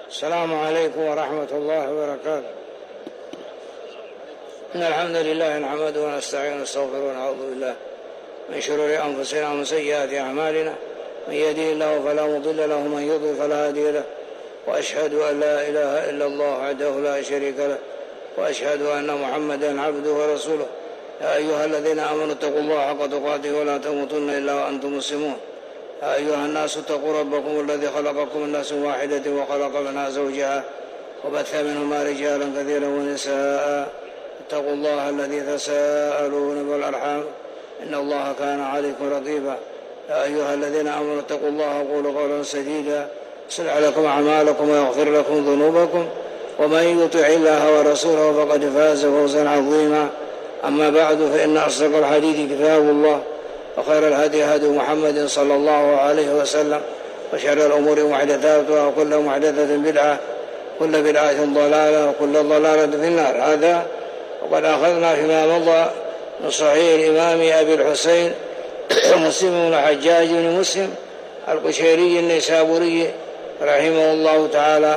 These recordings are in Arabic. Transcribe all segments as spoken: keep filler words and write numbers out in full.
السلام عليكم ورحمة الله وبركاته. إن الحمد لله نحمده ونستعين ونستغفره ونعوذ بالله من شرور أنفسنا ومن سيئات أعمالنا، من يهده الله فلا مضل له ومن يضلل فلا هادي له، وأشهد أن لا إله إلا الله وحده لا شريك له، وأشهد أن محمدا عبده ورسوله. يا أيها الذين آمنوا اتقوا الله حق تقاته ولا تموتن إلا وأنتم مسلمون. يا أيها الناس اتقوا ربكم الذي خلقكم من نفس واحدة وخلق منها زوجها وبث منهما رجالا كثيرا ونساء. اتقوا الله الذي تساءلون بالأرحام إن الله كان عليكم رقيبا. يا أيها الذين آمنوا اتقوا الله وقولوا قولا سديدا يصلح لكم أعمالكم ويغفر لكم ذنوبكم، ومن يطع الله ورسوله فقد فاز فوزا عظيما. أما بعد، فإن أصدق الحديث كتاب الله، وخير الهدي هدي محمد صلى الله عليه وسلم، وشر الأمور محدثاتها، وكل محدثة بدعة، كل بدعة ضلالة، وكل ضلالة في النار. هذا وقد أخذنا فيما مضى من صحيح الإمام أبي الحسين مسلم بن الحجاج بن مسلم القشيري النيسابوري رحمه الله تعالى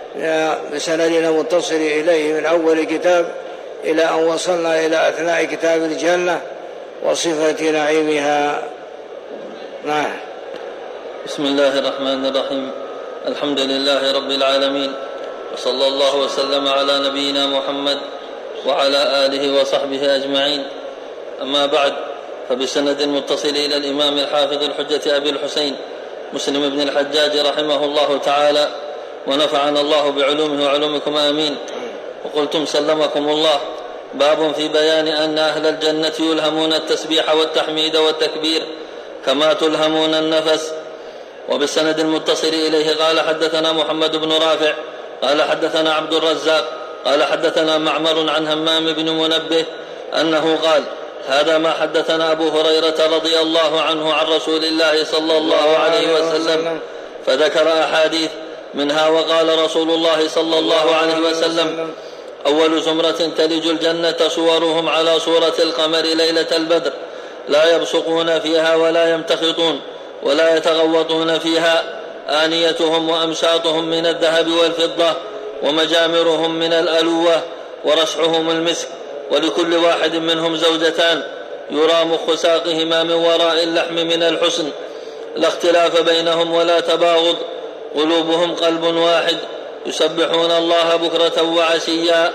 بسندنا متصل إليه من أول كتاب إلى أن وصلنا إلى أثناء كتاب الجنة وصفة نعيمها. نعم. بسم الله الرحمن الرحيم. الحمد لله رب العالمين، وصلى الله وسلم على نبينا محمد وعلى آله وصحبه أجمعين. أما بعد، فبسند متصل إلى الإمام الحافظ الحجة أبي الحسين مسلم بن الحجاج رحمه الله تعالى، ونفعنا الله بعلومه وعلومكم آمين. وقلتم سلمكم الله: باب في بيان أن أهل الجنة يلهمون التسبيح والتحميد والتكبير كما تلهمون النفس. وبالسند المتصل إليه قال: حدثنا محمد بن رافع قال حدثنا عبد الرزاق قال حدثنا معمر عن همام بن منبه أنه قال: هذا ما حدثنا أبو هريرة رضي الله عنه عن رسول الله صلى الله عليه وسلم، فذكر أحاديث منها: وقال رسول الله صلى الله عليه وسلم: أول زمرة تلج الجنة صورهم على صورة القمر ليلة البدر، لا يبصقون فيها ولا يمتخطون ولا يتغوطون فيها، آنيتهم وأمشاطهم من الذهب والفضة، ومجامرهم من الألوة، ورشحهم المسك، ولكل واحد منهم زوجتان يرى مخ ساقهما من وراء اللحم من الحسن، لا اختلاف بينهم ولا تباغض، قلوبهم قلب واحد، يسبحون الله بكرة وعشيا.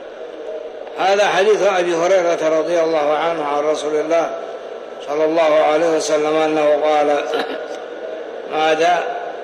هذا حديث أبي هريرة رضي الله عنه عن رسول الله صلى الله عليه وسلم أنه قال: ماذا؟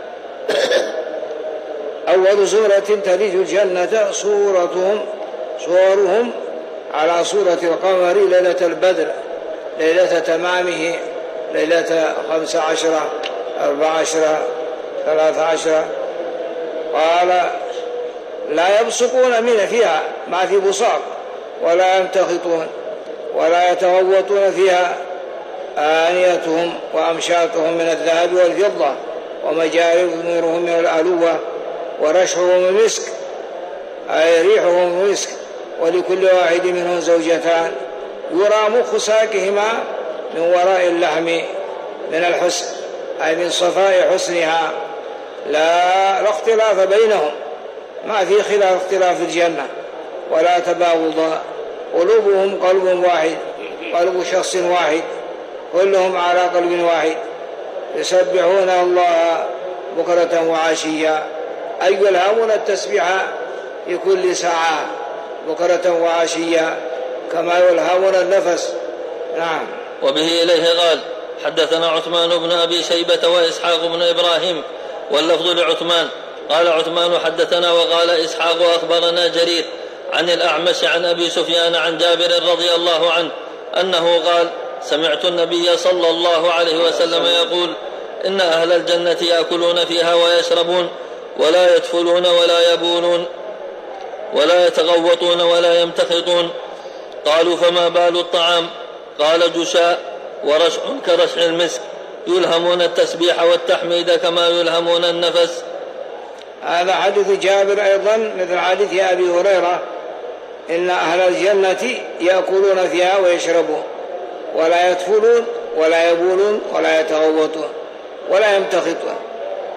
أول سورة تلج الجنة صورتهم صورهم على صورة القمر ليلة البدر، ليلة تمامه، ليلة خمس عشرة أربع عشرة ثلاث عشرة. قال: لا يبصقون من فيها، ما في بصاق، ولا يمتخطون ولا يتغوطون فيها، آنيتهم وأمشاطهم من الذهب والفضة، ومجارمهم من الألوة، ورشحهم المسك أي ريحهم المسك، ولكل واحد منهم زوجتان يرى مخ ساقهما من وراء اللحم من الحسن أي من صفاء حسنها، لا, لا اختلاف بينهم، ما في خلاف اختلاف الجنة ولا تباغض، قلوبهم قلب واحد، قلب شخص واحد، كلهم على قلب واحد، يسبحون الله بكرة وعشيا، أي يلهمون التسبيح في كل ساعة بكرة وعشيا كما يلهمون النفس. نعم. وبه إليه قال: حدثنا عثمان بن أبي شيبة وإسحاق بن إبراهيم، واللفظ لعثمان. قال عثمان: حدثنا، وقال إسحاق: أخبرنا جرير عن الأعمش عن أبي سفيان عن جابر رضي الله عنه أنه قال: سمعت النبي صلى الله عليه وسلم يقول: إن أهل الجنة يأكلون فيها ويشربون، ولا يدفلون ولا يبولون ولا يتغوطون ولا يمتخطون. قالوا: فما بال الطعام؟ قال: جشاء ورشح كرشح المسك، يلهمون التسبيح والتحميد كما يلهمون النفس. هذا حديث جابر أيضا مثل حديث أبي هريرة: إن أهل الجنة يأكلون فيها ويشربون، ولا يدفلون ولا يبولون ولا يتغوطون ولا يمتخطون،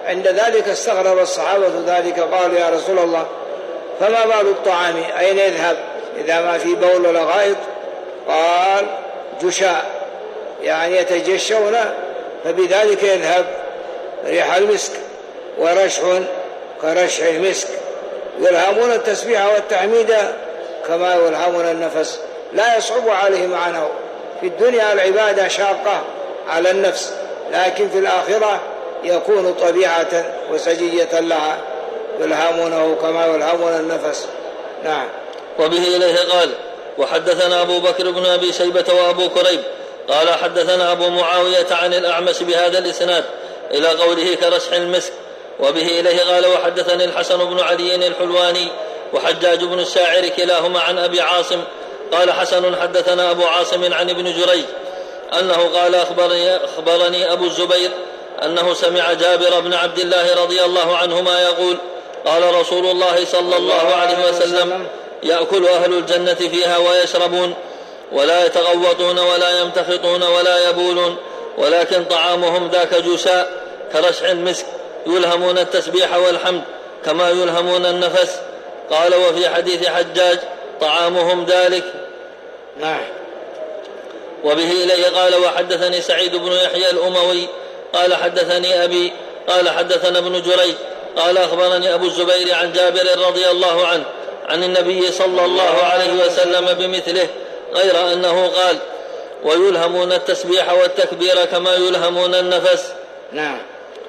عند ذلك استغرب الصحابة ذلك، قالوا يا رسول الله فما بال الطعام أين يذهب إذا ما في بول ولا غائط؟ قال جشاء، يعني يتجشون فبذلك يذهب ريح المسك، ورشح كرشح المسك، يلهمون التسبيح والتحميد كما يلهمون النفس، لا يصعب عليه معناه. في الدنيا العبادة شاقة على النفس، لكن في الآخرة يكون طبيعة وسجية لها، يلهمونه كما يلهمون النفس. نعم. وبه إليه قال وحدثنا أبو بكر بن أبي شيبة وأبو كريب قال حدثنا أبو معاوية عن الأعمش بهذا الإسناد إلى قوله كرشح المسك. وبه إليه قال وحدثني الحسن بن علي الحلواني وحجاج بن الشاعر كلاهما عن أبي عاصم قال حسن حدثنا أبو عاصم عن ابن جريج أنه قال أخبرني, أخبرني أبو الزبير أنه سمع جابر بن عبد الله رضي الله عنهما يقول قال رسول الله صلى الله عليه وسلم يأكل أهل الجنة فيها ويشربون ولا يتغوطون ولا يمتخطون ولا يبولون، ولكن طعامهم ذاك جشاء كرشح المسك، يلهمون التسبيح والحمد كما يلهمون النفس. قال وفي حديث حجاج طعامهم ذلك. نعم. وبه إليه قال وحدثني سعيد بن يحيى الأموي قال حدثني أبي قال حدثنا ابن جريج قال أخبرني أبو الزبير عن جابر رضي الله عنه عن النبي صلى الله عليه وسلم بمثله، غير أنه قال ويلهمون التسبيح والتكبير كما يلهمون النفس. نعم.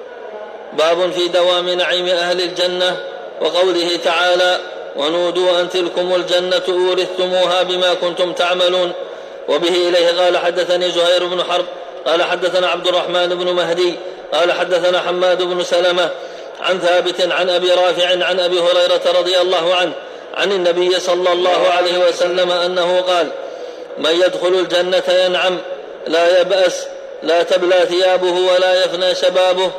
باب في دوام نعيم أهل الجنة وقوله تعالى ونودوا أن تلكم الجنة أورثتموها بما كنتم تعملون. وبه إليه قال حدثني زهير بن حرب قال حدثنا عبد الرحمن بن مهدي قال حدثنا حماد بن سلمة عن ثابت عن أبي رافع عن أبي هريرة رضي الله عنه عن النبي صلى الله عليه وسلم أنه قال من يدخل الجنة ينعم لا يبأس لا تبلى ثيابه ولا يفنى شبابه.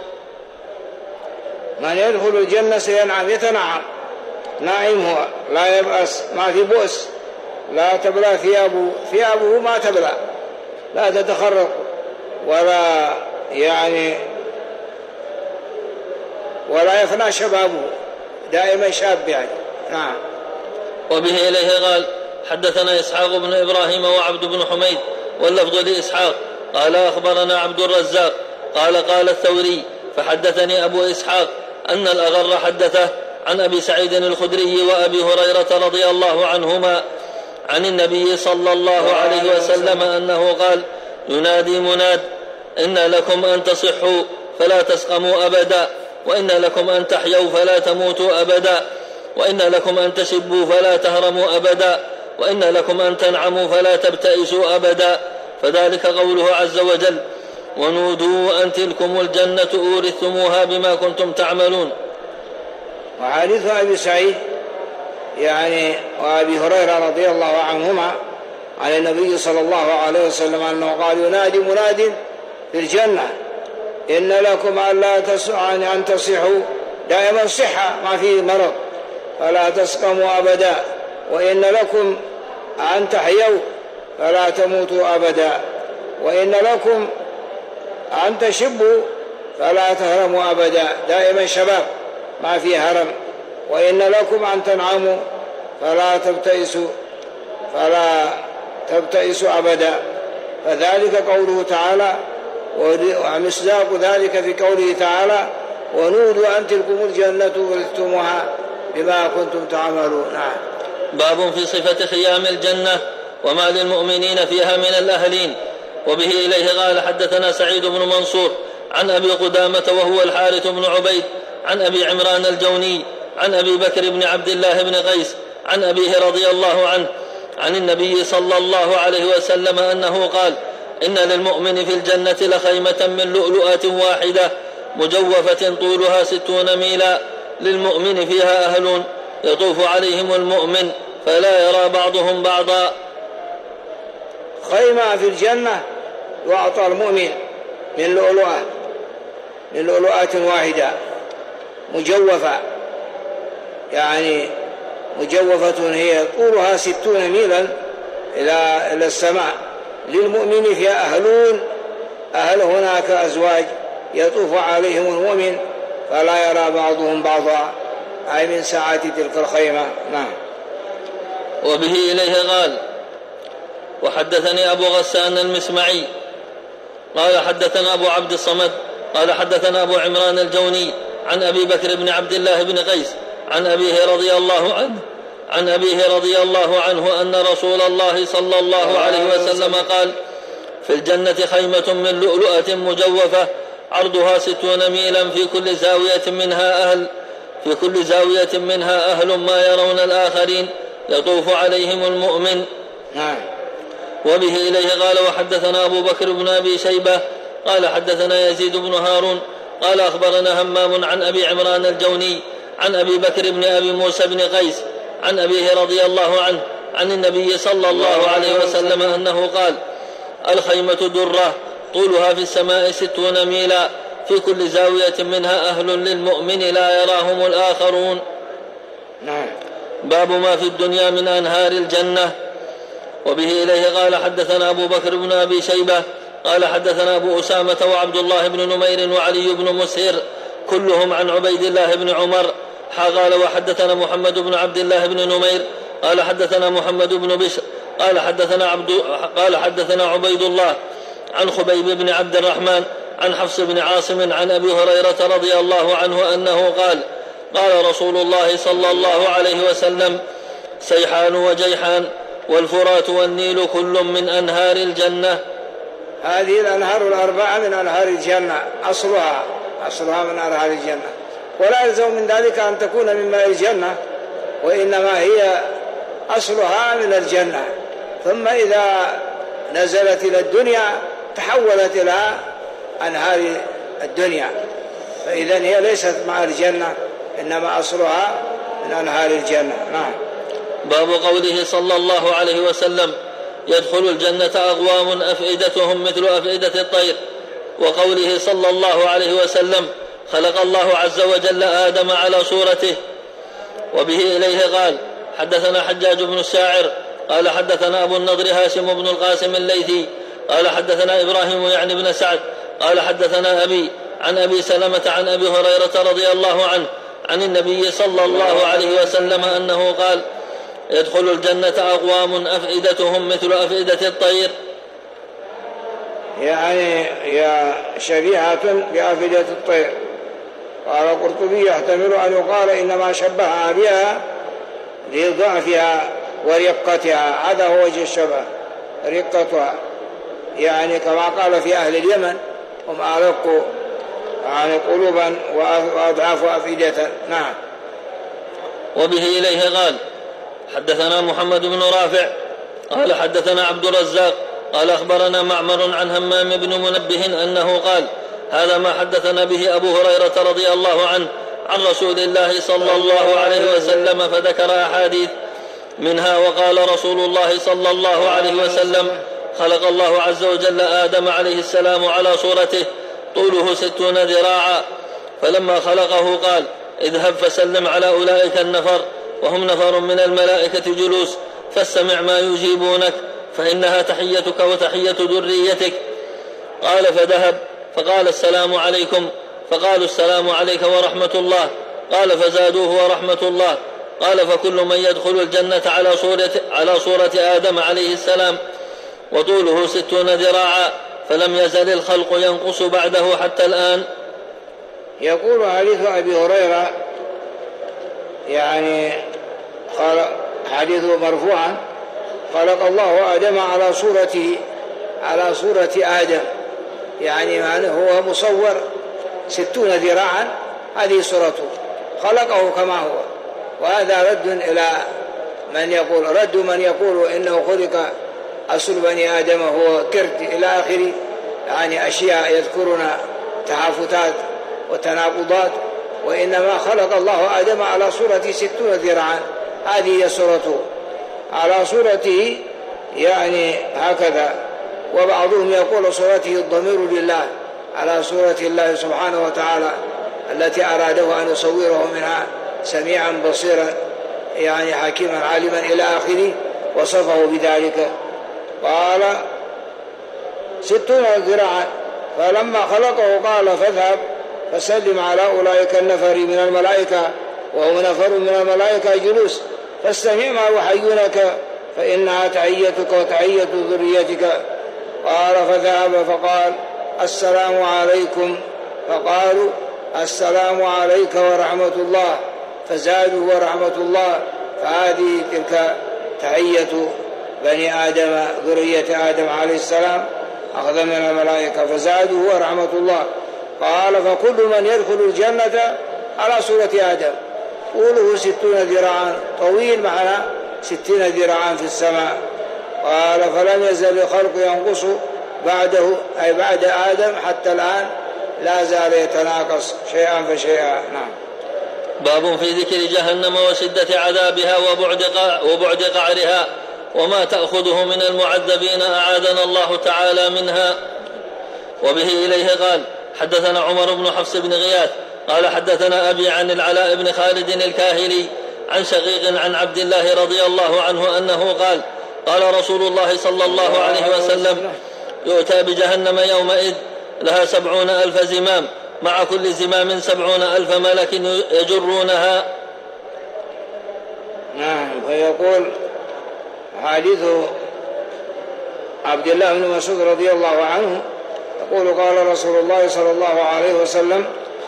من يدخل الجنة سينعم يتنعم، ناعم هو، لا يبأس، ما في بؤس، لا تبلى ثيابه، ثيابه ما تبلى، لا تتخرق ولا يعني ولا يفنى شبابه، دائما شاب يعني. نعم. وبه إليه قال حدثنا إسحاق بن إبراهيم وعبد بن حميد واللفظ لإسحاق قال أخبرنا عبد الرزاق قال قال الثوري فحدثني أبو إسحاق أن الأغر حدثه عن أبي سعيد الخدري وأبي هريرة رضي الله عنهما عن النبي صلى الله عليه وسلم أنه قال ينادي مناد إن لكم أن تصحوا فلا تسقموا أبدا، وإن لكم أن تحيوا فلا تموتوا أبدا، وإن لكم أن تشبوا فلا تهرموا أبدا، وإن لكم أن تنعموا فلا تبتئسوا أبدا. فذلك قوله عز وجل ونودوا أن تلكم الجنة أورثتموها بما كنتم تعملون. وحديث أبي سعيد يعني وأبي هريرة رضي الله عنهما عن النبي صلى الله عليه وسلم أنه قال ينادي مناد في الجنة إن لكم أن تصحوا، دائما صحة ما فيه مرض، فلا تسقموا أبدا، وإن لكم أن تحيوا فلا تموتوا أبدا، وإن لكم أن تشبوا فلا تهرموا أبدا، دائما شباب ما فيه هرم، وإن لكم أن تنعموا فلا تبتئسوا فلا تبتئسوا أبدا. فذلك قوله تعالى، ومصداق ذلك في قوله تعالى ونودوا أن تلكم الجنة أورثتموها بما كنتم تعملون. نعم. باب في صفة خيام الجنة وما للمؤمنين فيها من الأهلين. وبه إليه قال حدثنا سعيد بن منصور عن أبي قدامة وهو الحارث بن عبيد عن أبي عمران الجوني عن أبي بكر بن عبد الله بن قيس عن أبيه رضي الله عنه عن النبي صلى الله عليه وسلم أنه قال إن للمؤمن في الجنة لخيمة من لؤلؤة واحدة مجوفة طولها ستون ميلا، للمؤمن فيها أهل يطوف عليهم المؤمن فلا يرى بعضهم بعضا. خيمة في الجنة يعطى المؤمن من لؤلؤة من لؤلؤات واحدة مجوفة، يعني مجوفة هي طولها ستون ميلا إلى السماء، للمؤمن فيها أهلون، أهل هناك أزواج يطوف عليهم المؤمن فلا يرى بعضهم بعضا، أي من ساعة تلك الخيمة. نعم. وبه إليه قال: وحدثني أبو غسان المسمعي قال حدثنا أبو عبد الصمد قال حدثنا أبو عمران الجوني عن أبي بكر بن عبد الله بن قيس عن أبيه رضي الله عنه عن أبيه رضي الله عنه أن رسول الله صلى الله عليه وسلم قال: في الجنة خيمة من لؤلؤة مجوفة عرضها ستون ميلا، في كل زاوية منها أهل في كل زاوية منها أهل ما يرون الآخرين، يطوف عليهم المؤمن. نعم. وبه إليه قال: وحدثنا أبو بكر بن أبي شيبة قال حدثنا يزيد بن هارون قال أخبرنا همام عن أبي عمران الجوني عن أبي بكر بن أبي موسى بن قيس عن أبيه رضي الله عنه عن النبي صلى الله عليه وسلم أنه قال: الخيمة درة طولها في السماء ستون ميلا، في كل زاوية منها أهل للمؤمن لا يراهم الآخرون. نعم. باب ما في الدنيا من أنهار الجنة. وبه إليه قال حدثنا أبو بكر بن أبي شيبة قال حدثنا أبو أسامة وعبد الله بن نمير وعلي بن مسهر كلهم عن عبيد الله بن عمر. قال: وحدثنا محمد بن عبد الله بن نمير قال حدثنا محمد بن بشر قال حدثنا عبد قال حدثنا عبيد الله عن خبيب بن عبد الرحمن عن حفص بن عاصم عن أبي هريرة رضي الله عنه أنه قال: قال رسول الله صلى الله عليه وسلم: سيحان وجيحان والفرات والنيل كل من أنهار الجنة. هذه الأنهار الأربعة من أنهار الجنة، أصلها أصلها من أنهار الجنة، ولا يلزم من ذلك أن تكون من ماء الجنة، وإنما هي أصلها من الجنة، ثم إذا نزلت إلى الدنيا تحولت إلى أنهار الدنيا، فإذا هي ليست مع الجنة، إنما أصلها من أنهار الجنة. نعم. باب قوله صلى الله عليه وسلم: يدخل الجنة أقوام أفئدتهم مثل أفئدة الطير. وقوله صلى الله عليه وسلم: خلق الله عز وجل آدم على صورته. وبه إليه قال: حدثنا حجاج بن الشاعر قال حدثنا أبو النضر هاشم بن القاسم الليثي قال حدثنا إبراهيم يعني بن سعد قال حدثنا أبي عن أبي سلمة عن أبي هريرة رضي الله عنه عن النبي صلى الله عليه وسلم أنه قال: يدخل الجنة أقوام أفئدتهم مثل أفئدة الطير. يعني يا شبيهة بأفئدة الطير. قال القرطبي: يحتمل أن يقال إنما شبهها بها لضعفها ورقتها، هذا هو وجه الشبه، رقتها، يعني كما قال في أهل اليمن: هم أرق يعني قلوبا وأضعاف أفئدة. نعم. وبه إليه قال: حدثنا محمد بن رافع قال حدثنا عبد الرزاق قال أخبرنا معمر عن همام بن منبه أنه قال: هذا ما حدثنا به أبو هريرة رضي الله عنه عن رسول الله صلى الله عليه وسلم، فذكر أحاديث منها: وقال رسول الله صلى الله عليه وسلم: خلق الله عز وجل آدم عليه السلام على صورته طوله ستون ذراعا، فلما خلقه قال: اذهب فسلم على أولئك النفر، وهم نفر من الملائكة جلوس، فاستمع ما يجيبونك، فإنها تحيتك وتحية ذريتك. قال: فذهب فقال: السلام عليكم، فقالوا: السلام عليك ورحمة الله. قال: فزادوه: ورحمة الله. قال: فكل من يدخل الجنة على صورة, على صورة آدم عليه السلام، وطوله ستون ذراعا، فلم يزل الخلق ينقص بعده حتى الآن. يقول حديث أبي هريرة، يعني قال حديثه مرفوعا: خلق الله آدم على صورته على صورة آدم، يعني هو مصور ستون ذراعا، هذه صورته، خلقه كما هو. وهذا رد إلى من يقول رد من يقول إنه خلق أصل بني آدم هو كرد إلى آخر، يعني أشياء يذكرون تحافتات وتناقضات، وإنما خلق الله آدم على صورة ستون ذراعا، هذه هي صورته على صورته، يعني هكذا. وبعضهم يقول صورته الضمير لله، على صورة الله سبحانه وتعالى التي أراده أن يصوره منها سميعا بصيرا، يعني حكيما عالما إلى آخره، وصفه بذلك. قال: ستون ذراعا، فلما خلقه قال: فاذهب فسلم على أولئك النفر من الملائكة وهم نفر من الملائكة جلوس، فاستمع ما يحيونك فإنها تحيتك وتحية ذريتك. قال فذهب فقال السلام عليكم، فقالوا السلام عليك ورحمة الله، فزادوا ورحمة الله، فهذه تلك تحية بني آدم ذرية آدم عليه السلام أخذ من الملائكة، فزادوا ورحمة الله. قال فكل من يدخل الجنة على صورة آدم طوله ستون ذراعا، طويل معنا ستين ذراعا في السماء. قال فلم يزل الخلق ينقص بعده أي بعد آدم حتى الآن، لا زال يتناقص شيئا فشيئا. نعم. باب في ذكر جهنم وشدة عذابها وبعد وبعد قعرها وما تأخذه من المعذبين أعاذنا الله تعالى منها. وبه إليه قال حدثنا عمر بن حفص بن غياث قال حدثنا أبي عن العلاء بن خالد الكاهلي عن شقيق عن عبد الله رضي الله عنه أنه قال قال رسول الله صلى الله عليه وسلم يؤتى بجهنم يومئذ لها سبعون ألف زمام، مع كل زمام سبعون ألف ملك يجرونها. نعم. فيقول حديث عبد الله بن مسعود رضي الله عنه يقول قال رسول الله صلى الله عليه وسلم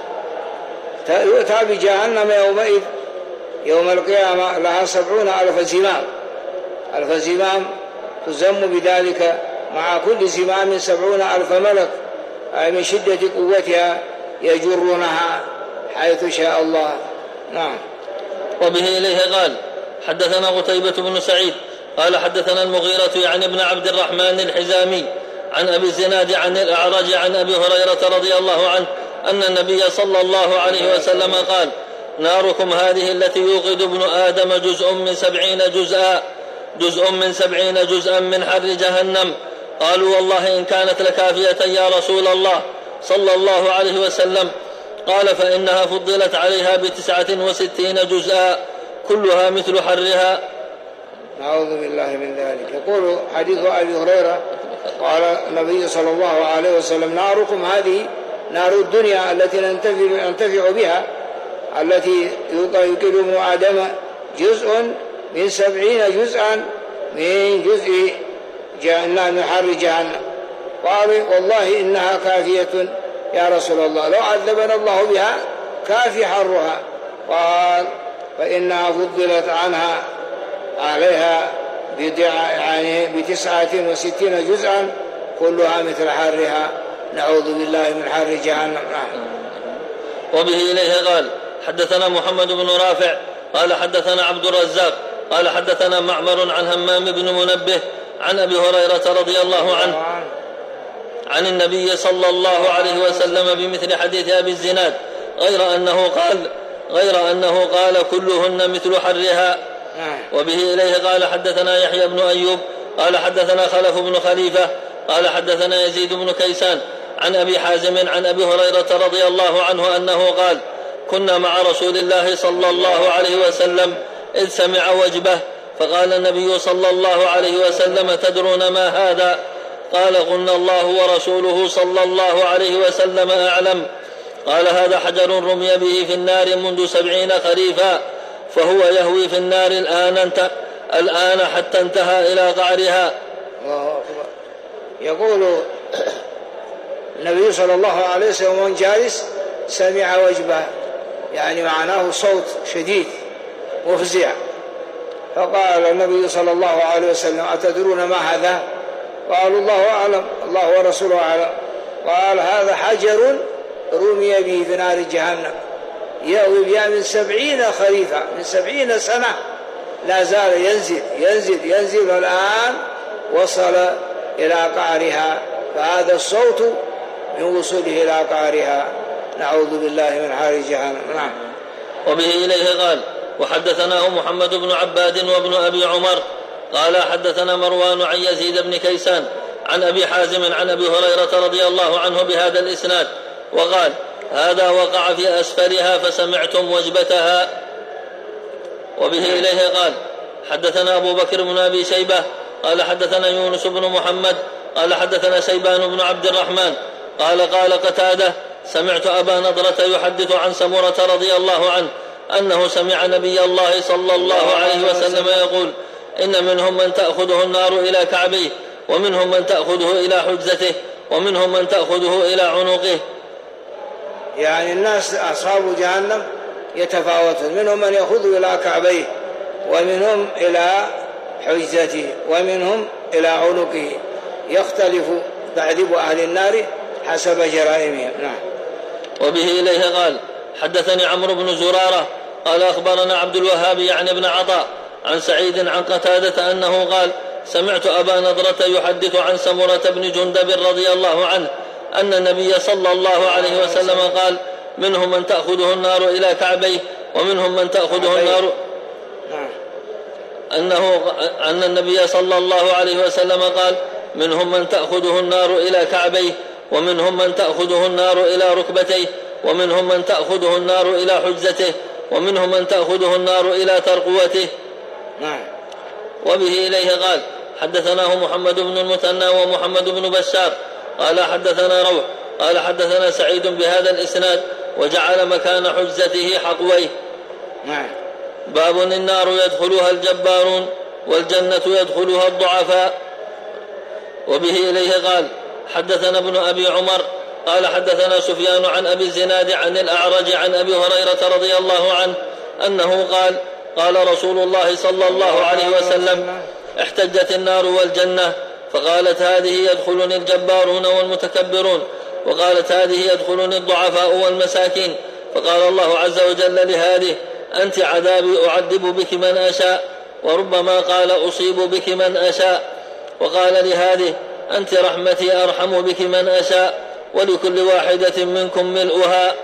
يؤتى بجهنم يومئذ يوم القيامة لها سبعون ألف زمام، ألف زمام تزم بذلك، مع كل زمام سبعون ألف ملك، أي من شدة قوتها يجرونها حيث شاء الله. نعم. وبه إليه قال حدثنا قتيبة بن سعيد قال حدثنا المغيرة يعني ابن عبد الرحمن الحزامي عن أبي الزناد عن الأعرج عن أبي هريرة رضي الله عنه أن النبي صلى الله عليه وسلم قال ناركم هذه التي يوقد ابن آدم جزء من سبعين جزءا جزء من سبعين جزءا من حر جهنم. قالوا والله إن كانت لكافية يا رسول الله صلى الله عليه وسلم. قال فإنها فضلت عليها بتسعة وستين جزءا كلها مثل حرها. نعوذ بالله من ذلك. يقول حديث أبي هريرة قال النبي صلى الله عليه وسلم ناركم هذه نار الدنيا التي ننتفع بها، التي يوقد ابن آدم جزء من سبعين جزءا من جزء جهنم من حر جهنم. قال والله إنها كافية يا رسول الله، لو عذبنا الله بها كافي حرها. قال فإنها فضلت عنها عليها يعني بتسعة وستين جزءا كلها مثل حرها. نعوذ بالله من حر جهنم. وبه إليه قال حدثنا محمد بن رافع قال حدثنا عبد الرزاق قال حدثنا معمر عن همام بن منبه عن أبي هريرة رضي الله عنه عن النبي صلى الله عليه وسلم بمثل حديث أبي الزناد غير أنه قال غير أنه قال كلهن مثل حرها. وبه إليه قال حدثنا يحيى بن أيوب قال حدثنا خلف بن خليفة قال حدثنا يزيد بن كيسان عن أبي حازم عن أبي هريرة رضي الله عنه أنه قال كنا مع رسول الله صلى الله عليه وسلم إذ سمع وجبه فقال النبي صلى الله عليه وسلم تدرون ما هذا؟ قال قلنا الله ورسوله صلى الله عليه وسلم أعلم. قال هذا حجر رمي به في النار منذ سبعين خريفا فهو يهوي في النار الآن, انت... الآن حتى انتهى إلى قعرها. الله أكبر. يقول النبي صلى الله عليه وسلم ومن جالس سمع وجبه، يعني معناه صوت شديد مفزع، فقال النبي صلى الله عليه وسلم أتدرون ما هذا؟ قالوا الله أعلم الله ورسوله أعلم. قال هذا حجر رمي به في نار جهنم يأوي بها من سبعين خريفا، من سبعين سنة لا زال ينزل ينزل ينزل الآن وصل إلى قعرها، فهذا الصوت من وصوله إلى قعرها. نعوذ بالله من حار جهنم. نعم. وبه إليه قال وحدثناه محمد بن عباد وابن أبي عمر قال حدثنا مروان عن يزيد بن كيسان عن أبي حازم عن أبي هريرة رضي الله عنه بهذا الإسناد وقال هذا وقع في أسفلها فسمعتم وجبتها. وبه إليه قال حدثنا أبو بكر بن أبي شيبة قال حدثنا يونس بن محمد قال حدثنا شيبان بن عبد الرحمن قال قال قتادة سمعت أبا نضرة يحدث عن سمرة رضي الله عنه أنه سمع نبي الله صلى الله عليه وسلم يقول إن منهم من تأخذه النار إلى كعبيه ومنهم من تأخذه إلى حجزته ومنهم من تأخذه إلى عنقه. يعني الناس أصحاب جهنم يتفاوتون، منهم من يأخذه إلى كعبيه ومنهم إلى حجزته ومنهم إلى عنقه، يختلف تعذيب أهل النار حسب جرائمهم. نعم. وبه إليه قال حدثني عمرو بن زرارة قال أخبرنا عبد الوهاب يعني ابن عطاء عن سعيد عن قتادة أنه قال سمعت أبا نضرة يحدث عن سمرة بن جندب رضي الله عنه أن النبي صلى الله عليه وسلم قال منهم من تأخذه النار إلى كعبيه ومنهم من تأخذه النار أنه أن النبي صلى الله عليه وسلم قال منهم من تأخذه النار إلى كعبيه ومنهم من تأخذه النار إلى ركبتيه ومنهم من تأخذه النار إلى حجزته ومنهم من تأخذه النار إلى ترقوته. نعم. وبه إليه قال حدثناه محمد بن المثنى ومحمد بن بشار قال حدثنا روح قال حدثنا سعيد بهذا الإسناد وجعل مكان حجزته حقويه. نعم. باب النار يدخلها الجبارون والجنة يدخلها الضعفاء. وبه إليه قال حدثنا ابن أبي عمر قال حدثنا سفيان عن أبي الزناد عن الأعرج عن أبي هريرة رضي الله عنه أنه قال قال رسول الله صلى الله عليه وسلم احتجت النار والجنة فقالت هذه يدخلني الجبارون والمتكبرون وقالت هذه يدخلني الضعفاء والمساكين فقال الله عز وجل لهذه أنت عذابي أعذب بك من أشاء وربما قال أصيب بك من أشاء وقال لهذه أنت رحمتي أرحم بك من أشاء ولكل واحدة منكم ملؤها.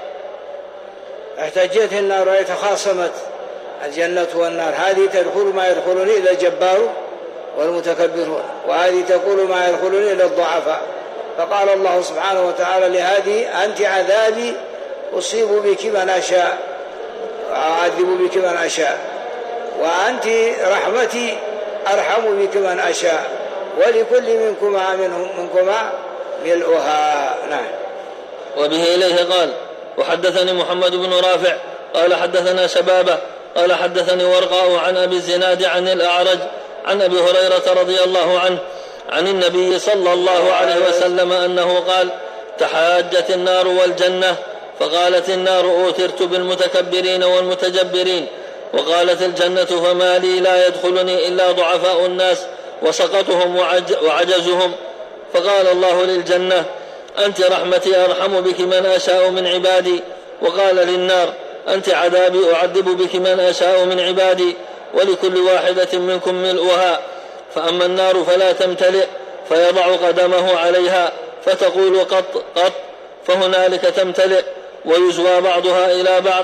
احتجت النار ويتخاصمت الجنة والنار، هذه تدخل ما يدخلني إلى الجبار والمتكبرون وهذه تقول ما يدخلني إلى الضعفاء، فقال الله سبحانه وتعالى لهذه أنت عذابي أصيب بك من أشاء وأعذب بك من أشاء وأنت رحمتي أرحم بك من أشاء ولكل منكما منكما ملؤها. نعم. وبه إليه قال وحدثني محمد بن رافع قال حدثنا شبابه قال حدثني ورقاء عن أبي الزناد عن الأعرج عن أبي هريرة رضي الله عنه عن النبي صلى الله عليه وسلم أنه قال تحاجت النار والجنة فقالت النار أوثرت بالمتكبرين والمتجبرين وقالت الجنة فما لي لا يدخلني إلا ضعفاء الناس وسقطهم وعجزهم فقال الله للجنة أنت رحمتي أرحم بك من أشاء من عبادي وقال للنار أنت عذابي أعذب بك من أشاء من عبادي ولكل واحدة منكم ملؤها فأما النار فلا تمتلئ فيضع قدمه عليها فتقول قط قط فهنالك تمتلئ ويزوى بعضها إلى بعض.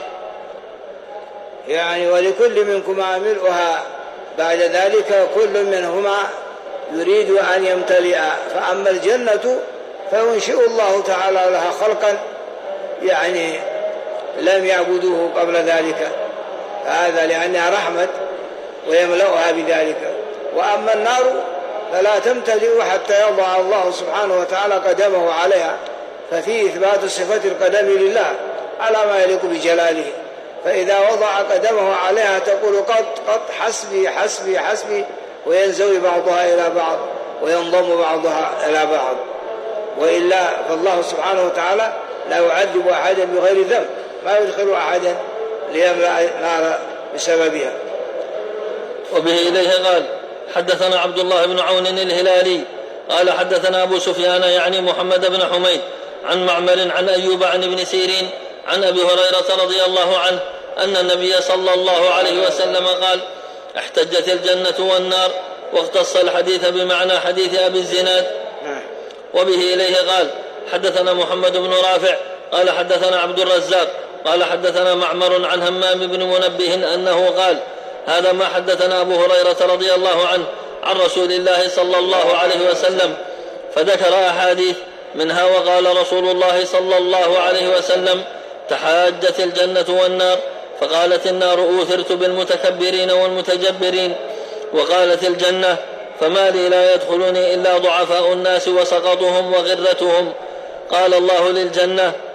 يعني ولكل منكما ملؤها بعد ذلك كل منهما يريد أن يمتلئ، فأما الجنة فينشئ الله تعالى لها خلقا يعني لم يعبدوه قبل ذلك، هذا لأنها رحمة ويملأها بذلك. وأما النار فلا تمتلئ حتى يضع الله سبحانه وتعالى قدمه عليها، ففيه إثبات صفة القدم لله على ما يليق بجلاله، فإذا وضع قدمه عليها تقول قط قط حسبي حسبي حسبي وينزوي بعضها إلى بعض وينضم بعضها إلى بعض، وإلا فالله سبحانه وتعالى لا يعذب أحدا بغير ذنب، ما يدخل أحدا ليملأ نار بسببها. وبه إليه قال حدثنا عبد الله بن عون الهلالي قال حدثنا أبو سفيان يعني محمد بن حميد عن معمر عن أيوب عن ابن سيرين عن أبي هريرة رضي الله عنه أن النبي صلى الله عليه وسلم قال احتجت الجنة والنار، واختص الحديث بمعنى حديث أبي الزناد. وبه إليه قال حدثنا محمد بن رافع قال حدثنا عبد الرزاق قال حدثنا معمر عن همام بن منبه أنه قال هذا ما حدثنا أبو هريرة رضي الله عنه عن رسول الله صلى الله عليه وسلم، فذكر أحاديث منها وقال رسول الله صلى الله عليه وسلم تحاجت الجنة والنار فقالت النار أوثرت بالمتكبرين والمتجبرين وقالت الجنة فما لي لا يدخلني إلا ضعفاء الناس وسقطهم وغرتهم. قال الله للجنة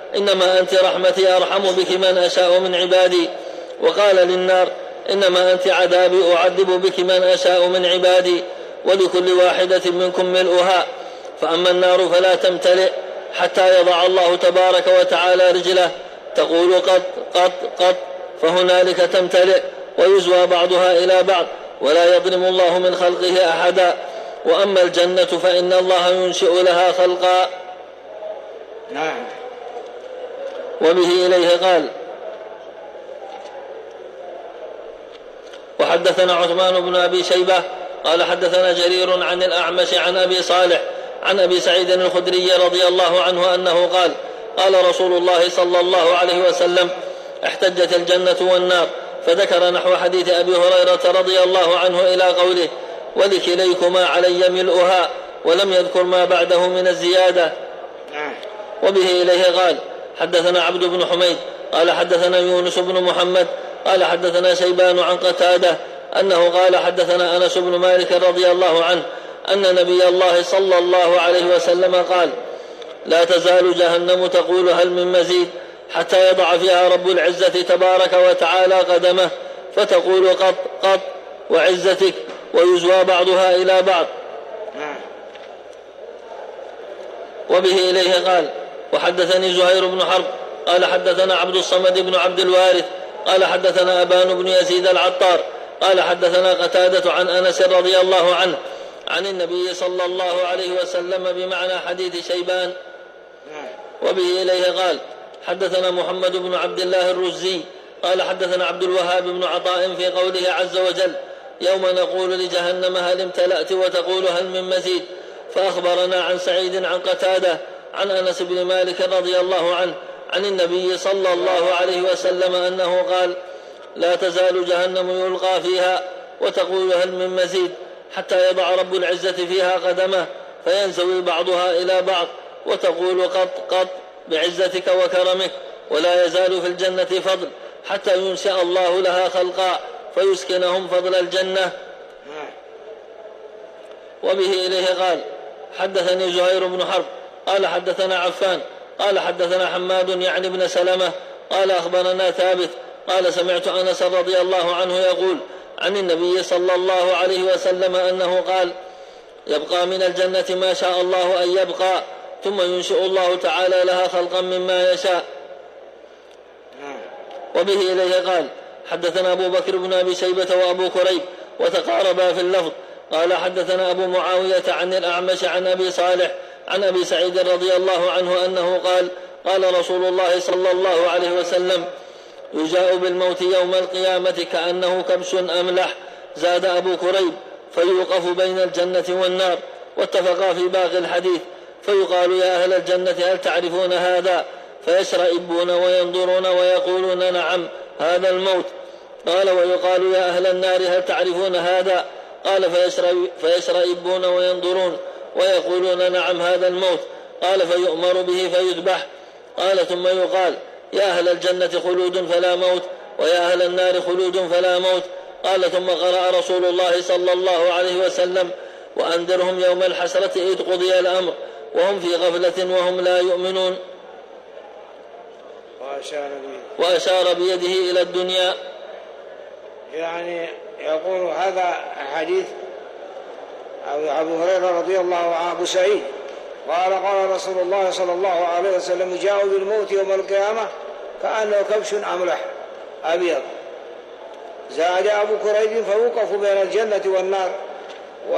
إنما أنت رحمتي أرحم بك من أشاء من عبادي. وقال للنار إنما أنت عذابي أعذب بك من أشاء من عبادي، ولكل واحدة منكم ملؤها. فأما النار فلا تمتلئ حتى يضع الله تبارك وتعالى رجله تقول قط قط قط، فهنالك تمتلئ ويزوى بعضها إلى بعض، ولا يظلم الله من خلقه أحدا. وأما الجنة فإن الله ينشئ لها خلقا. نعم. وبه إليه قال. وحدثنا عثمان بن أبي شيبة قال حدثنا جرير عن الأعمش عن أبي صالح عن أبي سعيد الخدري رضي الله عنه أنه قال قال رسول الله صلى الله عليه وسلم احتجت الجنة والنار، فذكر نحو حديث أبي هريرة رضي الله عنه إلى قوله ولكليكما علي ملؤها، ولم يذكر ما بعده من الزيادة. وبه إليه قال حدثنا عبد بن حميد قال حدثنا يونس بن محمد قال حدثنا شيبان عن قتادة أنه قال حدثنا أنس بن مالك رضي الله عنه أن نبي الله صلى الله عليه وسلم قال لا تزال جهنم تقول هل من مزيد، حتى يضع فيها رب العزة تبارك وتعالى قدمه فتقول قط قط وعزتك، ويزوى بعضها إلى بعض. وبه إليه قال وحدثني زهير بن حرب قال حدثنا عبد الصمد بن عبد الوارث قال حدثنا أبان بن يزيد العطار قال حدثنا قتادة عن أنس رضي الله عنه عن النبي صلى الله عليه وسلم بمعنى حديث شيبان. وبه إليه قال حدثنا محمد بن عبد الله الرزي قال حدثنا عبد الوهاب بن عطاء في قوله عز وجل يوم نقول لجهنم هل امتلأت وتقول هل من مزيد، فأخبرنا عن سعيد عن قتادة عن أنس بن مالك رضي الله عنه عن النبي صلى الله عليه وسلم أنه قال لا تزال جهنم يلقى فيها وتقول هل من مزيد، حتى يضع رب العزة فيها قدمه فينزوي بعضها إلى بعض وتقول قط قط بعزتك وكرمك، ولا يزال في الجنة فضل حتى ينشأ الله لها خلقا فيسكنهم فضل الجنة. وبه إليه قال حدثني زهير بن حرب قال حدثنا عفان قال حدثنا حماد يعني ابن سلمة قال أخبرنا ثابت قال سمعت أنس رضي الله عنه يقول عن النبي صلى الله عليه وسلم أنه قال يبقى من الجنة ما شاء الله أن يبقى، ثم ينشئ الله تعالى لها خلقا مما يشاء. وبه إليه قال حدثنا أبو بكر بن أبي شيبة وأبو كريب وتقاربا في اللفظ قال حدثنا أبو معاوية عن الأعمش عن أبي صالح عن أبي سعيد رضي الله عنه أنه قال قال رسول الله صلى الله عليه وسلم يجاء بالموت يوم القيامة كأنه كبش أملح. زاد أبو كريب فيوقف بين الجنة والنار، واتفقا في باقي الحديث فيقال يا أهل الجنة هل تعرفون هذا، فيشرئبون وينظرون ويقولون نعم هذا الموت. قال ويقال يا أهل النار هل تعرفون هذا، قال فيشرئبون وينظرون ويقولون نعم هذا الموت. قال فيؤمر به فيذبح. قال ثم يقال يا أهل الجنة خلود فلا موت، ويا أهل النار خلود فلا موت. قال ثم قرأ رسول الله صلى الله عليه وسلم وأنذرهم يوم الحسرة إذ قضي الأمر وهم في غفلة وهم لا يؤمنون. وأشار بيده إلى الدنيا. يعني يقول هذا حديث أبو هريرة رضي الله عنه أبو سعيد قال قال رسول الله صلى الله عليه وسلم جاءوا بالموت يوم القيامة كأنه كبش أملح أبيض. زاد أبو كريب فوقفوا بين الجنة والنار و...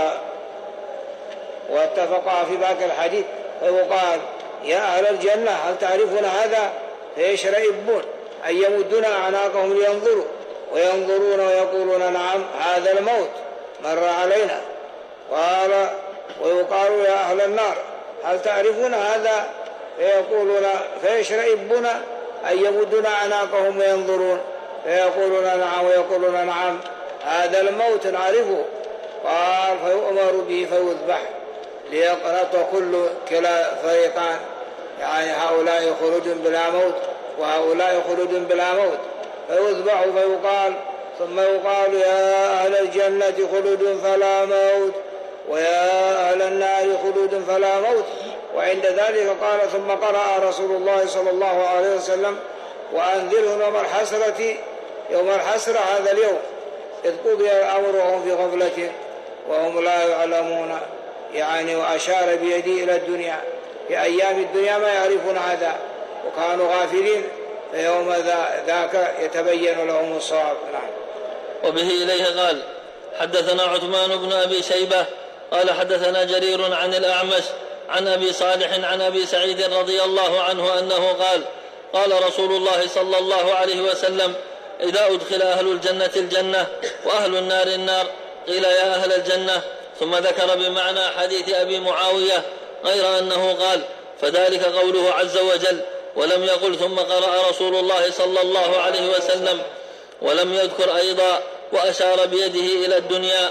واتفقا في باقي الحديث فيقال يا أهل الجنة هل تعرفون هذا، فيشرئبون أن يمدون أعناقهم لينظروا وينظرون ويقولون نعم هذا الموت مر علينا. قال ويقال يا أهل النار هل تعرفون هذا، فيقولون فيشرئبون أن يمدون أعناقهم وينظرون فيقولون نعم ويقولون نعم هذا الموت نعرفه. قال فيؤمر به فيذبح ليقنط كل كلا فريقان، يعني هؤلاء خلود بلا موت وهؤلاء خلود بلا موت، فيذبح فيقال ثم يقال يا أهل الجنة خلود فلا موت ويا أهل النار خلود فلا موت، وعند ذلك قال: ثم قرأ رسول الله صلى الله عليه وسلم: وأنذرهم يوم الحسرة يوم الحسرة هذا اليوم إذ قضي الأمر وهم في غفلة وهم لا يعلمون. يعني وأشار بيدي إلى الدنيا، في أيام الدنيا ما يعرفون هذا وكانوا غافلين، فيوم ذاك يتبين لهم الصواب. نعم. وبه إليه قال: حدثنا عثمان بن أبي شيبة قال حدثنا جرير عن الأعمش عن أبي صالح عن أبي سعيد رضي الله عنه أنه قال: قال رسول الله صلى الله عليه وسلم: إذا أدخل أهل الجنة الجنة وأهل النار النار قيل: يا أهل الجنة، ثم ذكر بمعنى حديث أبي معاوية، غير أنه قال: فذلك قوله عز وجل، ولم يقل ثم قرأ رسول الله صلى الله عليه وسلم، ولم يذكر أيضا وأشار بيده إلى الدنيا.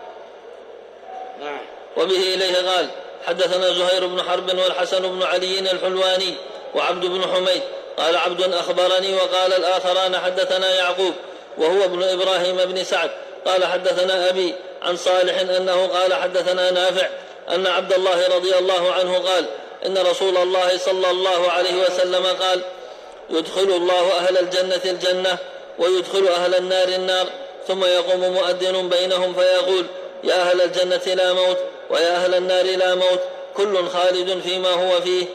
وبه إليه قال: حدثنا زهير بن حرب والحسن بن علي الحلواني وعبد بن حميد قال عبد أخبرني، وقال الآخران حدثنا يعقوب وهو ابن إبراهيم بن سعد قال حدثنا أبي عن صالح أنه قال حدثنا نافع أن عبد الله رضي الله عنه قال: إن رسول الله صلى الله عليه وسلم قال: يدخل الله أهل الجنة الجنة ويدخل أهل النار النار، ثم يقوم مؤذن بينهم فيقول: يا أهل الجنة لا موت، ويا أهل النار لا موت، كل خالد فيما هو فيه.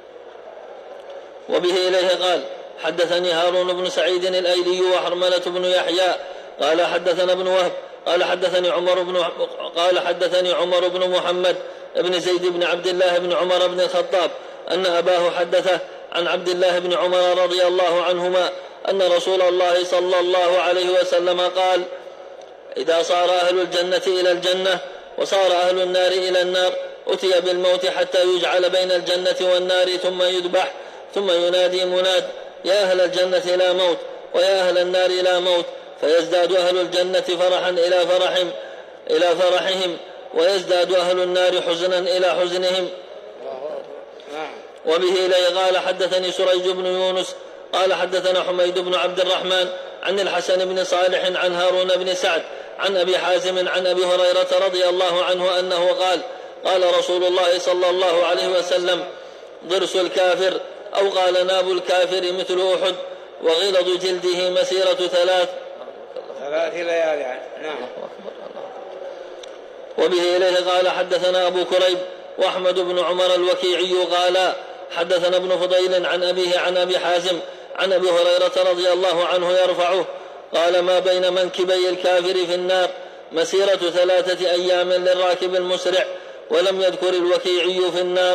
وبه إليه قال: حدثني هارون بن سعيد الأيلي وحرملة بن يحيى قال حدثنا ابن وهب قال حدثني عمر بن قال حدثني عمر بن محمد بن زيد بن عبد الله بن عمر بن الخطاب أن أباه حدثه عن عبد الله بن عمر رضي الله عنهما أن رسول الله صلى الله عليه وسلم قال: إذا صار أهل الجنة إلى الجنة وصار أهل النار إلى النار أتي بالموت حتى يجعل بين الجنة والنار ثم يذبح، ثم ينادي مناد: يا أهل الجنة لا موت، ويا أهل النار لا موت، فيزداد أهل الجنة فرحا إلى فرحهم إلى فرحهم ويزداد أهل النار حزنا إلى حزنهم. وبه إليه قال: حدثني سريج بن يونس قال حدثنا حميد بن عبد الرحمن عن الحسن بن صالح عن هارون بن سعد عن أبي حازم عن أبي هريرة رضي الله عنه أنه قال: قال رسول الله صلى الله عليه وسلم: ضرس الكافر أو قال ناب الكافر مثل أحد، وغلظ جلده مسيرة ثلاث ثلاث ليالي. نعم. وبه إليه قال: حدثنا أبو كريب وأحمد بن عمر الوكيعي قال حدثنا ابن فضيل عن أبيه عن أبي حازم عن أبي هريرة رضي الله عنه يرفعه قال: ما بين منكبي الكافر في النار مسيرة ثلاثة أيام للراكب المسرع، ولم يذكر الوكيعي في النار.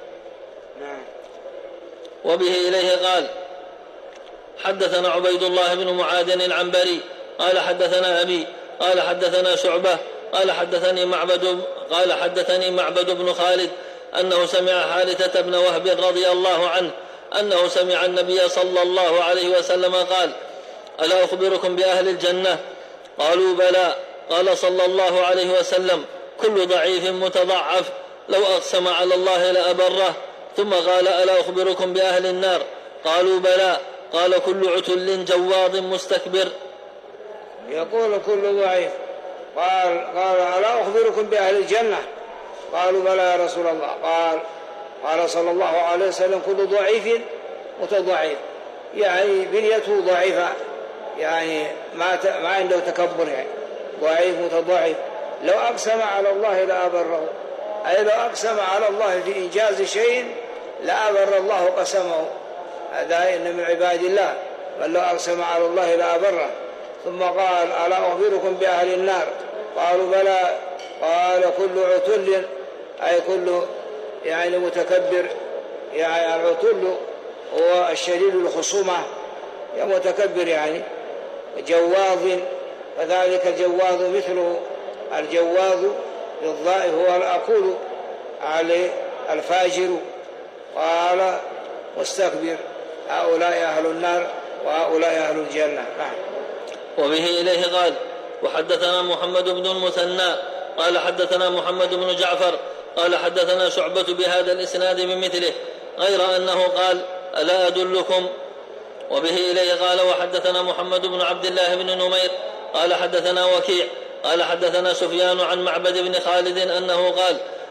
وبه إليه قال: حدثنا عبيد الله بن معاذ العنبري قال حدثنا أبي قال حدثنا شعبة قال حدثني معبد قال حدثني معبد بن خالد أنه سمع حارثة بن وهب رضي الله عنه أنه سمع النبي صلى الله عليه وسلم قال: ألا أخبركم بأهل الجنة؟ قالوا: بلى. قال صلى الله عليه وسلم: كل ضعيف متضعف لو أقسم على الله لأبره. ثم قال: ألا أخبركم بأهل النار؟ قالوا: بلى. قال: كل عتل جواظ مستكبر. يقول: كل ضعيف. قال قال ألا أخبركم بأهل الجنة؟ قالوا: بلى يا رسول الله. قال قال صلى الله عليه وسلم: كل ضعيف متضعف، يعني بنيته ضعيفة، يعني ما ما عنده تكبر، يعني ضعيف متضعف. لو أقسم على الله لأبره، أي لو أقسم على الله في إنجاز شيء لأبر الله قسمه، هذا إن من عباد الله، بل لو أقسم على الله لأبره. ثم قال: ألا أخبركم بأهل النار؟ قالوا: بلى. قال: كل عتل، أي كل يعني متكبر، يعني العتل هو الشديد الخصومة، يعني متكبر، يعني جواظ، فذلك الجواظ مثله الجواظ للضائف هو الأقول عليه الفاجر. قال: واستكبر، هؤلاء أهل النار وهؤلاء أهل الجنة. نعم. وبه إليه قال: وحدثنا محمد بن المثنى قال حدثنا محمد بن جعفر قال حدثنا شعبة بهذا الإسناد بمثله، غير أنه قال: ألا أدلكم؟ وبه إليه قال: وحدثنا محمد بن عبد الله بن نمير قال حدثنا وكيع قال حدثنا سفيان عن معبد بن خالد أنه قال: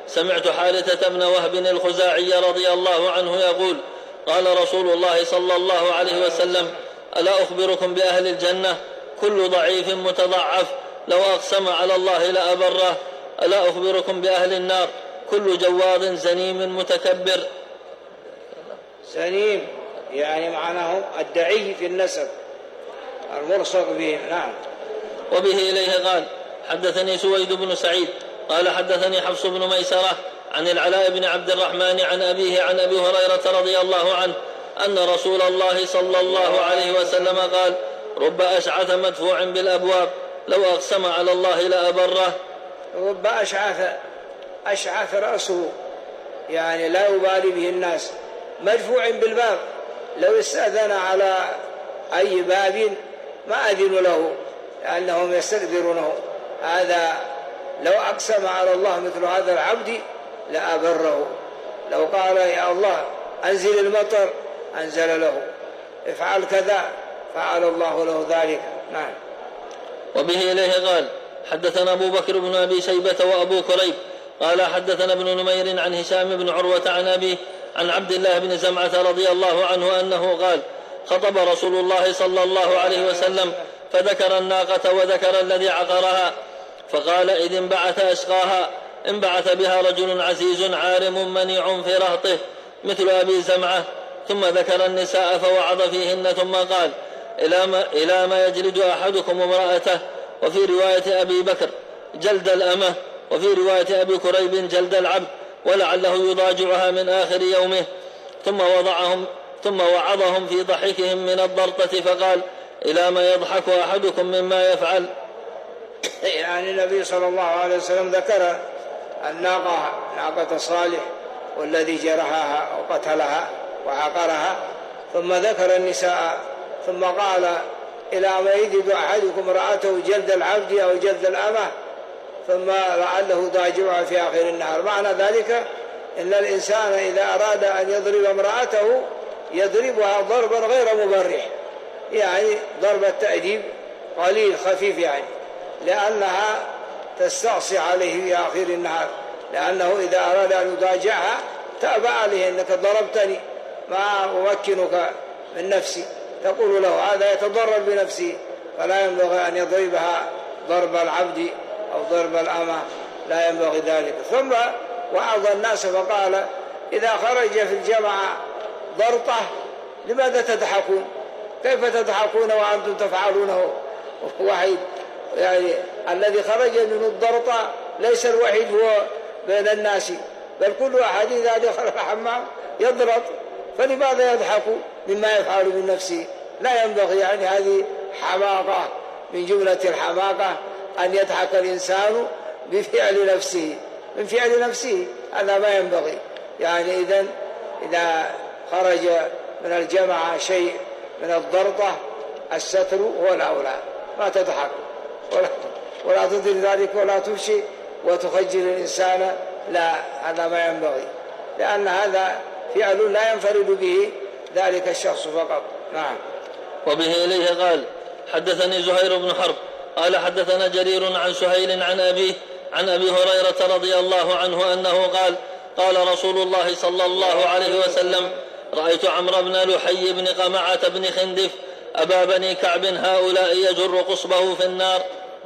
سمعت حارثة بن وهب الخزاعي رضي الله عنه يقول قال رسول الله صلى الله عليه وسلم ألا أخبركم بأهل الجنة كل ضعيف متضعف لو أقسم على الله لأبره ألا أخبركم بأهل النار كل جواد زنيم متكبر. زنيم يعني معناه الدعي في النسب المرصق به. نعم. وبه إليه قال حدثني سويد بن سعيد قال حدثني حفص بن ميسرة عن العلاء بن عبد الرحمن عن أبيه عن أبي هريرة رضي الله عنه أن رسول الله صلى الله عليه وسلم قال رب أشعث مدفوع بالأبواب لو أقسم على الله لأبره. رب أشعث أشعث رأسه يعني لا يبالي به الناس، مدفوع بالباب، لو استأذن على أي باب ما أذن له لأنهم يستكبرونه. هذا لو أقسم على الله مثل هذا العبد لأبره، لو قال يا الله أنزل المطر أنزل له، افعل كذا فعل الله له ذلك. نعم. وبه إليه قال حدثنا أبو بكر بن أبي شيبة وأبو كريب قال حدثنا ابن نمير عن هشام بن عروة عن أبيه عن عبد الله بن زمعة رضي الله عنه أنه قال خطب رسول الله صلى الله عليه وسلم فذكر الناقة وذكر الذي عقرها فقال إذ انبعث أشقاها انبعث بها رجل عزيز عارم منيع في رهطه مثل أبي زمعة، ثم ذكر النساء فوعظ فيهن ثم قال إلى ما, إلى ما يجلد أحدكم امرأته، وفي رواية أبي بكر جلد الأمة، وفي رواية أبي كريب جلد العبد، ولعله يضاجعها من آخر يومه. ثم وضعهم ثم وعظهم في ضحكهم من الضرطة فقال إلى ما يضحك أحدكم مما يفعل. يعني النبي صلى الله عليه وسلم ذكر الناقة ناقة صالح والذي جرحها أو قتلها وعقرها، ثم ذكر النساء ثم قال إلى ما يجد أحدكم امرأته جلد العبد أو جلد الأمة ثم لعله ضاجعها في آخر النهار. معنى ذلك إن الإنسان إذا أراد أن يضرب امرأته يضربها ضربا غير مبرح، يعني ضرب التأديب قليل خفيف، يعني لأنها تستعصي عليه في آخر النهار، لأنه إذا أراد أن يضاجعها تأبى عليه أنك ضربتني ما أمكنك من نفسي، تقول له هذا يتضرر بنفسه، فلا ينبغي أن يضربها ضرب العبد أو ضرب الأمة، لا ينبغي ذلك. ثم وعظ الناس فقال إذا خرج في الجماعة ضرطة لماذا تضحكون؟ كيف تضحكون وأنتم تفعلونه وحيد؟ يعني الذي خرج من الضرطة ليس الوحيد هو بين الناس، بل كل أحد إذا دخل الحمام يضرط، فلماذا يضحك مما يفعل من نفسه؟ لا ينبغي، يعني هذه حماقة من جملة الحماقة أن يضحك الإنسان بفعل نفسه، من فعل نفسه هذا ما ينبغي. يعني إذن إذا خرج من الجماعة شيء من الضرطة الستر هو الأولى، ما تضحك ولا, ولا تدر ذلك ولا تفشي وتخجل الإنسان، لا، هذا ما ينبغي، لأن هذا فعل لا ينفرد به ذلك الشخص فقط. نعم. وبه إليه قال حدثني زهير بن حرب قال حدثنا جرير عن سهيل عن أبيه عن أبي هريرة رضي الله عنه أنه قال قال رسول الله صلى الله عليه وسلم رأيت عمرو بن لحي بن قمعة بن خندف أبا بني كعب هؤلاء يجر قصبه في النار.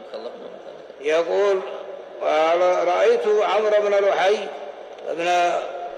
يقول رأيت عمرو بن لحي بن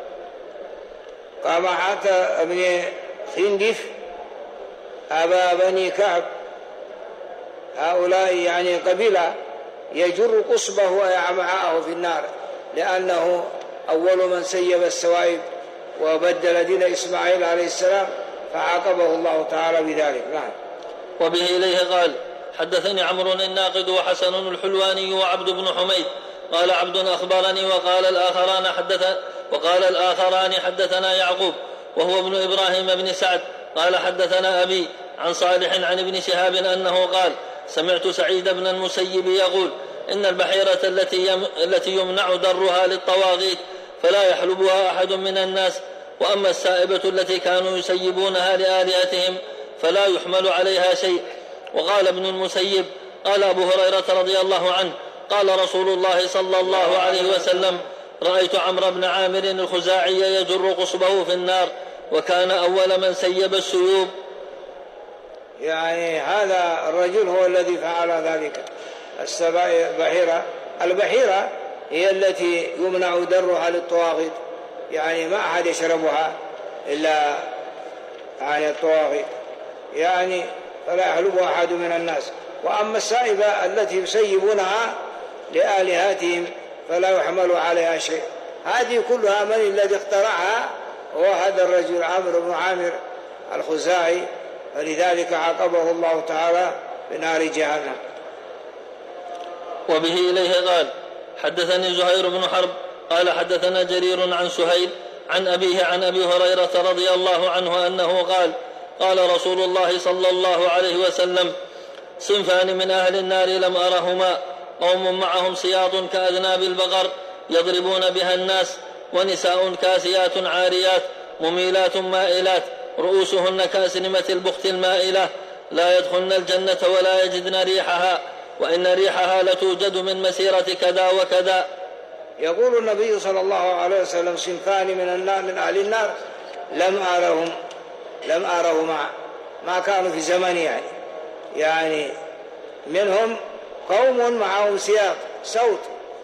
قمعة بن خندف أبا بني كعب هؤلاء يعني قبيلة يجر قصبه أي أمعاءه في النار، لأنه أول من سيب السوائب وبدل دين إسماعيل عليه السلام فعاقبه الله تعالى بذلك. نعم. وبه إليه قال حدثني عمرو الناقد وحسن الحلواني وعبد بن حميد قال عبد أخبرني وقال الآخران حدث وقال الآخران حدثنا يعقوب وهو ابن إبراهيم بن سعد قال حدثنا أبي عن صالح عن ابن شهاب أنه قال سمعت سعيد بن المسيب يقول إن البحيرة التي, يم التي يمنع درها للطواغيت فلا يحلبها أحد من الناس، وأما السائبة التي كانوا يسيبونها لآلهتهم فلا يحمل عليها شيء. وقال ابن المسيب قال أبو هريرة رضي الله عنه قال رسول الله صلى الله عليه وسلم رأيت عمرو بن عامر الخزاعي يجر قصبه في النار وكان أول من سيب السيوب. يعني هذا الرجل هو الذي فعل ذلك. البحيرة البحيرة هي التي يمنع درها للطواغيت، يعني ما أحد يشربها إلا عن الطواغيت، يعني فلا يحلبها أحد من الناس. وأما السائبة التي يسيبونها لآلهتهم فلا يحمل عليها شيء، هذه كلها من الذي اخترعها؟ هو هذا الرجل عمرو بن عامر الخزاعي، فلذلك عاقبه الله تعالى بنار جهنم. وبه إليه قال حدثني زهير بن حرب قال حدثنا جرير عن سهيل عن أبيه عن أبي هريرة رضي الله عنه أنه قال قال رسول الله صلى الله عليه وسلم صنفان من أهل النار لم أرهما، قوم معهم سياط كأذناب البقر يضربون بها الناس، ونساء كاسيات عاريات مميلات مائلات رؤوسهن كأسنمة البخت المائلة لا يدخلن الجنة ولا يجدن ريحها، وإن ريحها لتوجد من مسيرة كذا وكذا. يقول النبي صلى الله عليه وسلم صنفان من النار من أهل النار لم أرهم لم أرهما، ما كانوا في زمن يعني يعني منهم قوم معهم سياط صوت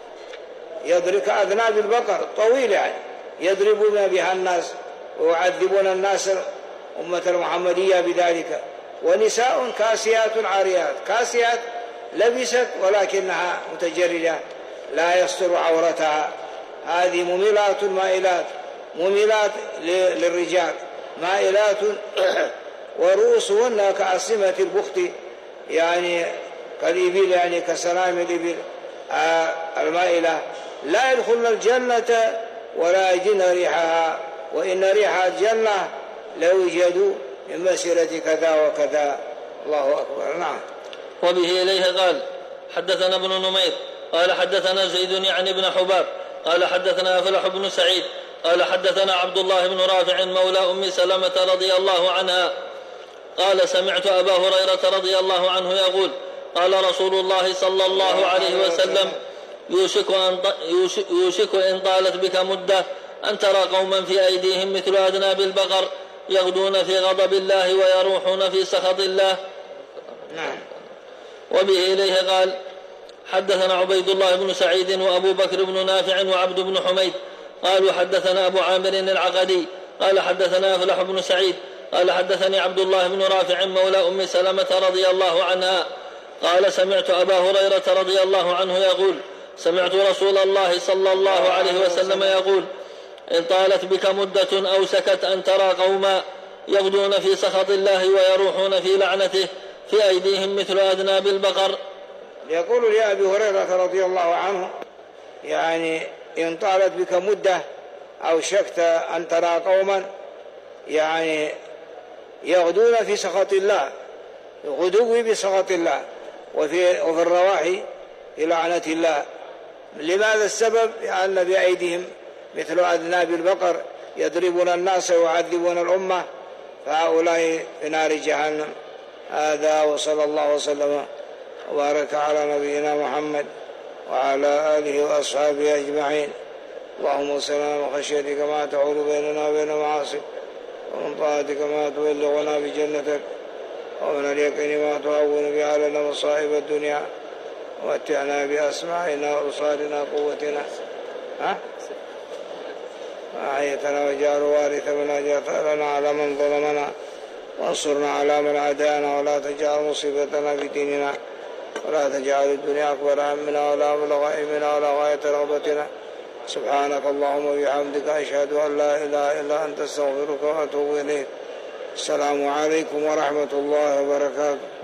يضرب كأذناب البقر طويل، يعني يضربون بها الناس ويعذبون الناس أمة المحمدية بذلك. ونساء كاسيات عاريات، كاسيات لبست ولكنها متجردة لا يستر عورتها، هذه مميلات مائلات، مميلات للرجال مائلات ورؤوسهن كأسنمة البخت، يعني كالإبل، يعني كسنام الإبل المائلة لا يدخلن الجنة ولا يجدن ريحها، وإن ريح الجنة لو يوجد من مسيرة كذا وكذا. الله أكبر. نعم. وبه إليه قال حدثنا ابن نمير قال حدثنا زيد يعني بن حباب قال حدثنا أفلح بن سعيد قال حدثنا عبد الله بن رافع مولى أم سلمة رضي الله عنها قال سمعت أبا هريرة رضي الله عنه يقول قال رسول الله صلى الله عليه وسلم يوشك أن, يوشك إن طالت بك مدة أن ترى قوما في أيديهم مثل أذناب البقر يغدون في غضب الله ويروحون في سخط الله. نعم. وبه إليه قال حدثنا عبيد الله بن سعيد وأبو بكر بن نافع وعبد بن حميد قالوا حدثنا أبو عامر العقدي قال حدثنا أفلح بن سعيد قال حدثني عبد الله بن رافع مولى أم سلمة رضي الله عنها قال سمعت أبا هريرة رضي الله عنه يقول سمعت رسول الله صلى الله عليه وسلم يقول إن طالت بك مدة أو سكت أن ترى قوما يغدون في سخط الله ويروحون في لعنته في أيديهم مثل أذناب البقر. يقول لأبي هريرة رضي الله عنه يعني إن طالت بك مدة أو شكت أن ترى قوما يعني يغدون في سخط الله، غدو بسخط الله، وفي, وفي الرواحي في لعنة الله. لماذا السبب؟ لأن بأيديهم مثل أذناب البقر يضربون الناس ويعذبون الأمة، فهؤلاء في نار جهنم. هذا وصلى الله وسلم وبارك على نبينا محمد وعلى آله وأصحابه أجمعين. اللهم صل وخشيتك ما تحول بيننا وبين معاصيك، ومن طاعتك ما تبلغنا بجنتك، ومن اليقين ما تهون به علينا مصائب الدنيا، ومتعنا بأسماعنا وأبصارنا قوتنا ها أحيتنا واجعل وارث منا، اجعل لنا على من ظلمنا وانصرنا على من عادانا، ولا تجعل مصيبتنا في ديننا، ولا تجعل الدنيا أكبر همنا ولا مبلغ علمنا ولا غاية رغبتنا. سبحانك اللهم وبحمدك أشهد أن لا إله إلا أنت، استغفرك وأتوب إليك. السلام عليكم ورحمة الله وبركاته.